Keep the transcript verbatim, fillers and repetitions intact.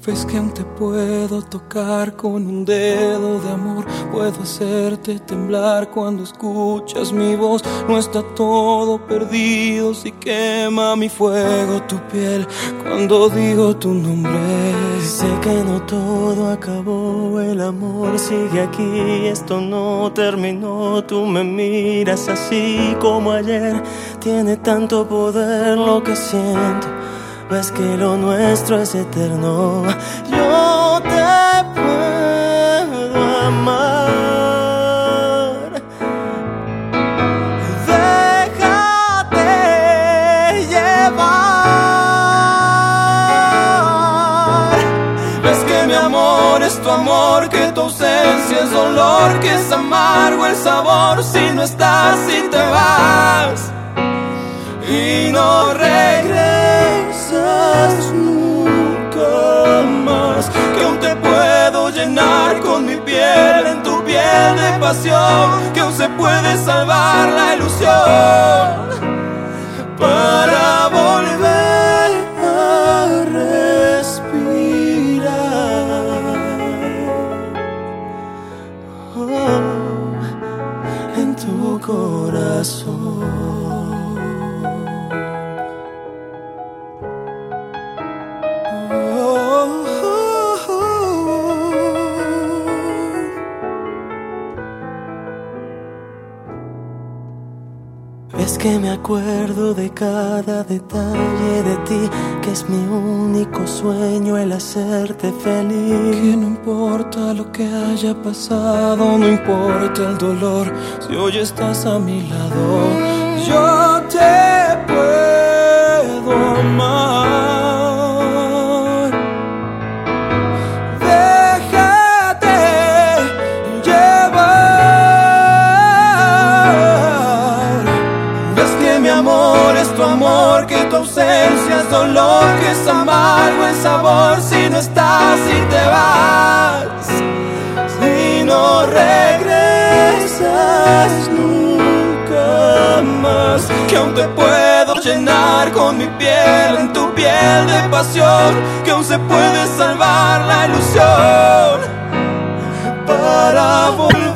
Ves que aún te puedo tocar con un dedo de amor. Puedo hacerte temblar cuando escuchas mi voz. No está todo perdido si quema mi fuego tu piel cuando digo tu nombre. Sé que no todo acabó, el amor sigue aquí, esto no terminó. Tú me miras así como ayer, tiene tanto poder lo que siento. Ves que lo nuestro es eterno. Yo te puedo amar. Déjate llevar. Ves que mi amor es tu amor, que tu ausencia es dolor, que es amargo el sabor si no estás y te vas y no regresas nunca más. Que aún te puedo llenar con mi piel, en tu piel de pasión, que aún se puede salvar la ilusión para volver a respirar Oh, en tu corazón. Es que me acuerdo de cada detalle de ti, que es mi único sueño el hacerte feliz. Que no importa lo que haya pasado, no importa el dolor, si hoy estás a mi lado, yo te puedo amar. Déjate llevar. Ves que mi amor es tu amor, que tu ausencia es dolor, que es amargo el sabor si no estás y te vas y no regresas nunca más. Que aún te puedo llenar con mi piel, en tu piel de pasión, que aún se puede salvar la ilusión para volver